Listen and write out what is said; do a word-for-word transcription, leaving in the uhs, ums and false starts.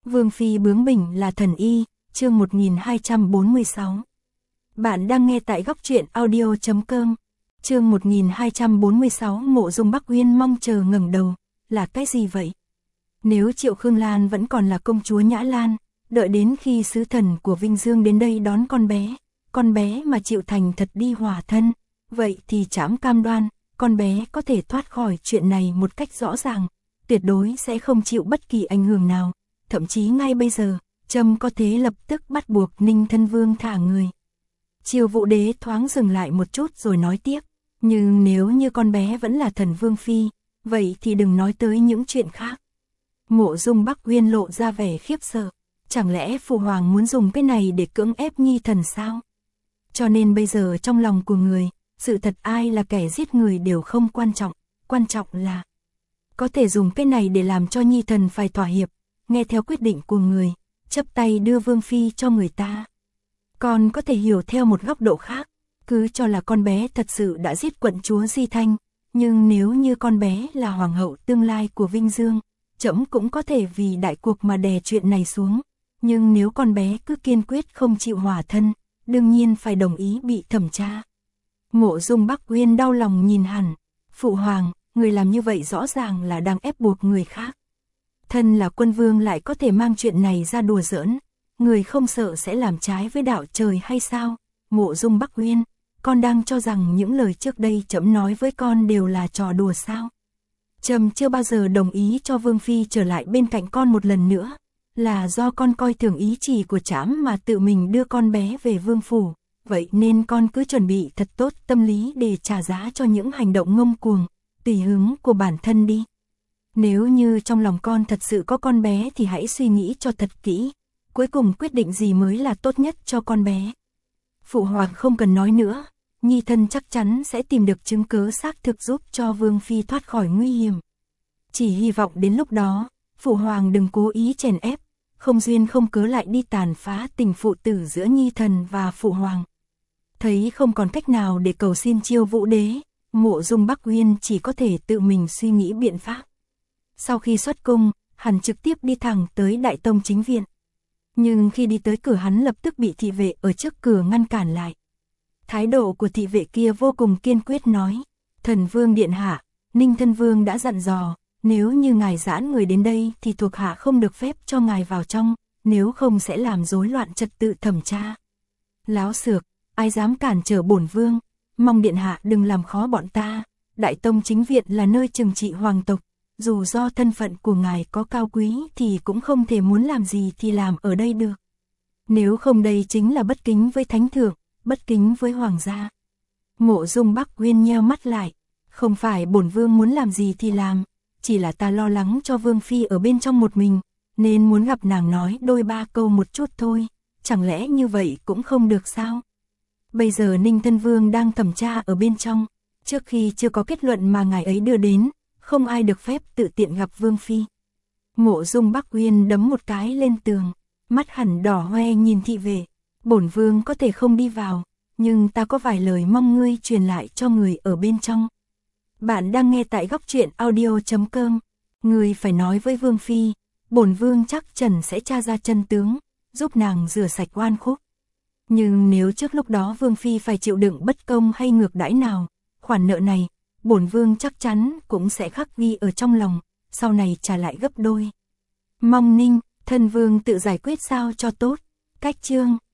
Vương phi bướng bỉnh là thần y, chương một nghìn hai trăm bốn mươi sáu. Bạn đang nghe tại góc truyện audio chấm com. Chương một nghìn hai trăm bốn mươi sáu. Mộ Dung Bắc Uyên mong chờ ngẩng đầu, là cái gì vậy? Nếu Triệu Khương Lan vẫn còn là công chúa Nhã Lan, đợi đến khi sứ thần của Vinh Dương đến đây đón con bé, con bé mà chịu thành thật đi hòa thân, vậy thì trẫm cam đoan, con bé có thể thoát khỏi chuyện này một cách rõ ràng, tuyệt đối sẽ không chịu bất kỳ ảnh hưởng nào, thậm chí ngay bây giờ, trẫm có thể lập tức bắt buộc Ninh Thân Vương thả người. Triều Vũ Đế thoáng dừng lại một chút rồi nói tiếp, nhưng nếu như con bé vẫn là thần vương phi, vậy thì đừng nói tới những chuyện khác. Mộ Dung Bắc Uyên lộ ra vẻ khiếp sợ, chẳng lẽ Phụ Hoàng muốn dùng cái này để cưỡng ép nhi thần sao? Cho nên bây giờ trong lòng của người, sự thật ai là kẻ giết người đều không quan trọng, quan trọng là có thể dùng cái này để làm cho nhi thần phải thỏa hiệp, nghe theo quyết định của người, chấp tay đưa vương phi cho người ta. Còn có thể hiểu theo một góc độ khác, cứ cho là con bé thật sự đã giết quận chúa Di Thanh, nhưng nếu như con bé là hoàng hậu tương lai của Vinh Dương, trẫm cũng có thể vì đại cuộc mà đè chuyện này xuống, nhưng nếu con bé cứ kiên quyết không chịu hòa thân, đương nhiên phải đồng ý bị thẩm tra. Mộ Dung Bắc Uyên đau lòng nhìn hẳn, Phụ Hoàng, người làm như vậy rõ ràng là đang ép buộc người khác. Thân là quân vương lại có thể mang chuyện này ra đùa giỡn, người không sợ sẽ làm trái với đạo trời hay sao? Mộ Dung Bắc Uyên, con đang cho rằng những lời trước đây trẫm nói với con đều là trò đùa sao? Trẫm chưa bao giờ đồng ý cho Vương Phi trở lại bên cạnh con một lần nữa, là do con coi thường ý chỉ của trẫm mà tự mình đưa con bé về Vương Phủ, vậy nên con cứ chuẩn bị thật tốt tâm lý để trả giá cho những hành động ngông cuồng, tùy hứng của bản thân đi. Nếu như trong lòng con thật sự có con bé thì hãy suy nghĩ cho thật kỹ, cuối cùng quyết định gì mới là tốt nhất cho con bé. Phụ Hoàng không cần nói nữa, nhi thân chắc chắn sẽ tìm được chứng cớ xác thực giúp cho Vương Phi thoát khỏi nguy hiểm. Chỉ hy vọng đến lúc đó, Phụ Hoàng đừng cố ý chèn ép, không duyên không cớ lại đi tàn phá tình phụ tử giữa nhi thần và Phụ Hoàng. Thấy không còn cách nào để cầu xin Chiêu Vũ Đế, Mộ Dung Bắc Uyên chỉ có thể tự mình suy nghĩ biện pháp. Sau khi xuất cung, hắn trực tiếp đi thẳng tới Đại Tông chính viện. Nhưng khi đi tới cửa hắn lập tức bị thị vệ ở trước cửa ngăn cản lại. Thái độ của thị vệ kia vô cùng kiên quyết nói, Thần Vương điện hạ, Ninh Thân Vương đã dặn dò, nếu như ngài giãn người đến đây thì thuộc hạ không được phép cho ngài vào trong, nếu không sẽ làm rối loạn trật tự thẩm tra. Láo xược, ai dám cản trở bổn vương, mong điện hạ đừng làm khó bọn ta, Đại Tông chính viện là nơi trừng trị hoàng tộc, dù do thân phận của ngài có cao quý thì cũng không thể muốn làm gì thì làm ở đây được. Nếu không đây chính là bất kính với thánh thượng, bất kính với hoàng gia. Mộ Dung Bắc Uyên nheo mắt lại, không phải bổn vương muốn làm gì thì làm, chỉ là ta lo lắng cho Vương Phi ở bên trong một mình, nên muốn gặp nàng nói đôi ba câu một chút thôi, chẳng lẽ như vậy cũng không được sao? Bây giờ Ninh Thân Vương đang thẩm tra ở bên trong, trước khi chưa có kết luận mà ngài ấy đưa đến, không ai được phép tự tiện gặp Vương Phi. Mộ Dung Bắc Uyên đấm một cái lên tường, mắt hẳn đỏ hoe nhìn thị vệ, bổn vương có thể không đi vào, nhưng ta có vài lời mong ngươi truyền lại cho người ở bên trong. Bạn đang nghe tại góc truyện audio chấm com. Ngươi phải nói với Vương Phi, bổn vương chắc chắn sẽ tra ra chân tướng, giúp nàng rửa sạch oan khúc. Nhưng nếu trước lúc đó Vương Phi phải chịu đựng bất công hay ngược đãi nào, khoản nợ này, bổn vương chắc chắn cũng sẽ khắc ghi ở trong lòng, sau này trả lại gấp đôi. Mong Ninh Thân Vương tự giải quyết sao cho tốt. Cách chương